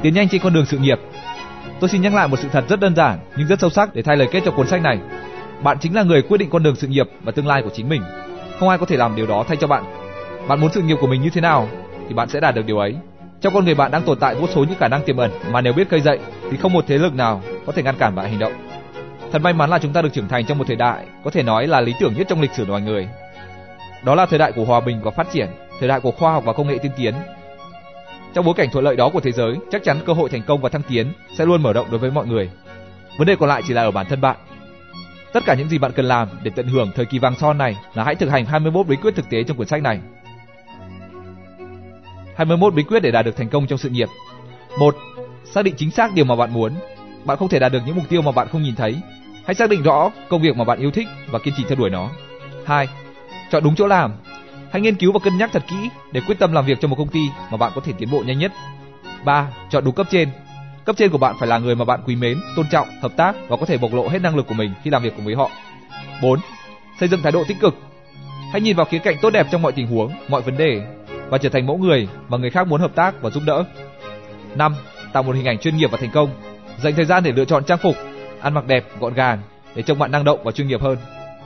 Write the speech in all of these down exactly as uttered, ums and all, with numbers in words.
Tiến nhanh trên con đường sự nghiệp. Tôi xin nhắc lại một sự thật rất đơn giản nhưng rất sâu sắc để thay lời kết cho cuốn sách này. Bạn chính là người quyết định con đường sự nghiệp và tương lai của chính mình. Không ai có thể làm điều đó thay cho bạn. Bạn muốn sự nghiệp của mình như thế nào thì bạn sẽ đạt được điều ấy. Trong con người bạn đang tồn tại vô số những khả năng tiềm ẩn mà nếu biết khơi dậy thì không một thế lực nào có thể ngăn cản bạn hành động. Thật may mắn là chúng ta được trưởng thành trong một thời đại có thể nói là lý tưởng nhất trong lịch sử loài người. Đó là thời đại của hòa bình và phát triển, thời đại của khoa học và công nghệ tiên tiến. Trong bối cảnh thuận lợi đó của thế giới, chắc chắn cơ hội thành công và thăng tiến sẽ luôn mở rộng đối với mọi người. Vấn đề còn lại chỉ là ở bản thân bạn. Tất cả những gì bạn cần làm để tận hưởng thời kỳ vàng son này là hãy thực hành hai mươi mốt bí quyết thực tế trong cuốn sách này. hai mươi mốt bí quyết để đạt được thành công trong sự nghiệp. một. Xác định chính xác điều mà bạn muốn. Bạn không thể đạt được những mục tiêu mà bạn không nhìn thấy. Hãy xác định rõ công việc mà bạn yêu thích và kiên trì theo đuổi nó. hai. Chọn đúng chỗ làm. Hãy nghiên cứu và cân nhắc thật kỹ để quyết tâm làm việc cho một công ty mà bạn có thể tiến bộ nhanh nhất. ba. Chọn đúng cấp trên. Cấp trên của bạn phải là người mà bạn quý mến, tôn trọng, hợp tác và có thể bộc lộ hết năng lực của mình khi làm việc cùng với họ. bốn. Xây dựng thái độ tích cực. Hãy nhìn vào khía cạnh tốt đẹp trong mọi tình huống, mọi vấn đề và trở thành mẫu người mà người khác muốn hợp tác và giúp đỡ. năm. Tạo một hình ảnh chuyên nghiệp và thành công. Dành thời gian để lựa chọn trang phục, ăn mặc đẹp, gọn gàng để trông bạn năng động và chuyên nghiệp hơn.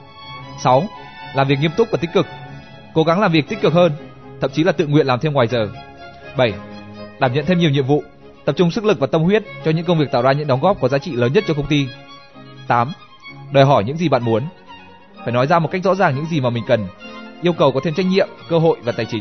sáu. Làm việc nghiêm túc và tích cực. Cố gắng làm việc tích cực hơn, thậm chí là tự nguyện làm thêm ngoài giờ. bảy. Đảm nhận thêm nhiều nhiệm vụ, tập trung sức lực và tâm huyết cho những công việc tạo ra những đóng góp có giá trị lớn nhất cho công ty. tám. Đòi hỏi những gì bạn muốn. Phải nói ra một cách rõ ràng những gì mà mình cần, yêu cầu có thêm trách nhiệm, cơ hội và tài chính.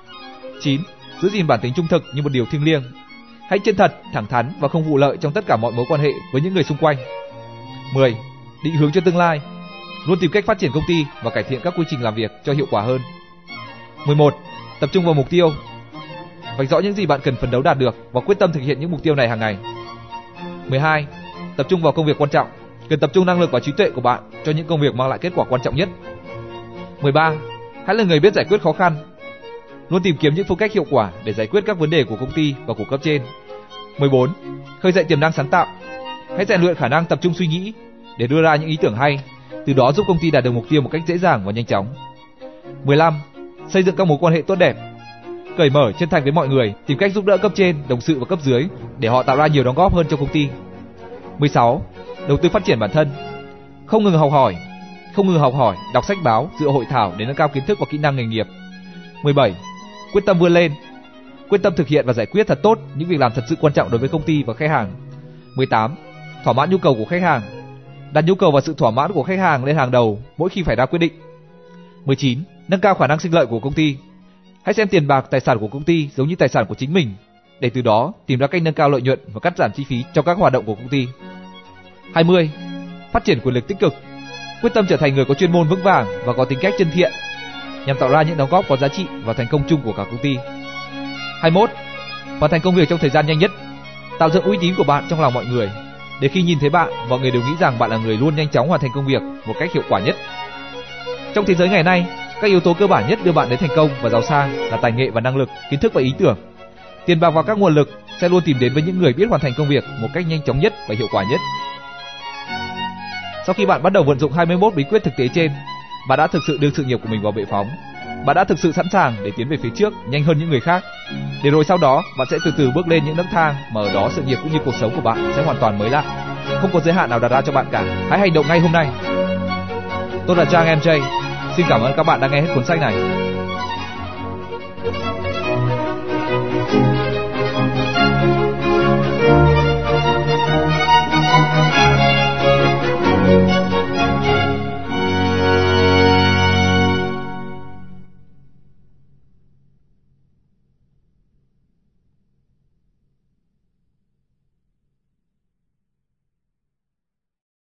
chín. Giữ gìn bản tính trung thực như một điều thiêng liêng. Hãy chân thật, thẳng thắn và không vụ lợi trong tất cả mọi mối quan hệ với những người xung quanh. mười. Định hướng cho tương lai. Luôn tìm cách phát triển công ty và cải thiện các quy trình làm việc cho hiệu quả hơn. mười một. Tập trung vào mục tiêu. Vạch rõ những gì bạn cần phấn đấu đạt được và quyết tâm thực hiện những mục tiêu này hàng ngày. mười hai. Tập trung vào công việc quan trọng. Cần tập trung năng lực và trí tuệ của bạn cho những công việc mang lại kết quả quan trọng nhất. mười ba. Hãy là người biết giải quyết khó khăn. Luôn tìm kiếm những phương cách hiệu quả để giải quyết các vấn đề của công ty và của cấp trên. mười bốn. Khơi dậy tiềm năng sáng tạo. Hãy rèn luyện khả năng tập trung suy nghĩ để đưa ra những ý tưởng hay, từ đó giúp công ty đạt được mục tiêu một cách dễ dàng và nhanh chóng. mười lăm. Xây dựng các mối quan hệ tốt đẹp. Cởi mở, chân thành với mọi người, tìm cách giúp đỡ cấp trên, đồng sự và cấp dưới để họ tạo ra nhiều đóng góp hơn cho công ty. mười sáu. Đầu tư phát triển bản thân. Không ngừng học hỏi, không ngừng học hỏi, đọc sách báo, dự hội thảo để nâng cao kiến thức và kỹ năng nghề nghiệp. mười bảy. Quyết tâm vươn lên. Quyết tâm thực hiện và giải quyết thật tốt những việc làm thật sự quan trọng đối với công ty và khách hàng. mười tám. Thỏa mãn nhu cầu của khách hàng. Đặt nhu cầu và sự thỏa mãn của khách hàng lên hàng đầu mỗi khi phải ra quyết định. mười chín. Nâng cao khả năng sinh lợi của công ty. Hãy xem tiền bạc, tài sản của công ty giống như tài sản của chính mình, để từ đó tìm ra cách nâng cao lợi nhuận và cắt giảm chi phí trong các hoạt động của công ty. hai mươi. Phát triển quyền lực tích cực. Quyết tâm trở thành người có chuyên môn vững vàng và có tính cách chân thiện, nhằm tạo ra những đóng góp có giá trị và thành công chung của cả công ty. hai mươi mốt. Hoàn thành công việc trong thời gian nhanh nhất. Tạo dựng uy tín của bạn trong lòng mọi người, để khi nhìn thấy bạn, mọi người đều nghĩ rằng bạn là người luôn nhanh chóng hoàn thành công việc một cách hiệu quả nhất. Trong thế giới ngày nay, các yếu tố cơ bản nhất đưa bạn đến thành công và giàu sang là tài nghệ và năng lực, kiến thức và ý tưởng. Tiền bạc và các nguồn lực sẽ luôn tìm đến với những người biết hoàn thành công việc một cách nhanh chóng nhất và hiệu quả nhất. Sau khi bạn bắt đầu vận dụng hai mươi mốt bí quyết thực tế trên, bạn đã thực sự đưa sự nghiệp của mình vào bệ phóng. Bạn đã thực sự sẵn sàng để tiến về phía trước nhanh hơn những người khác. Để rồi sau đó, bạn sẽ từ từ bước lên những nấc thang mà ở đó sự nghiệp cũng như cuộc sống của bạn sẽ hoàn toàn mới lạ. Không có giới hạn nào đặt ra cho bạn cả. Hãy hành động ngay hôm nay. Tôi là Trang em gi. Xin cảm ơn các bạn đã nghe hết cuốn sách này.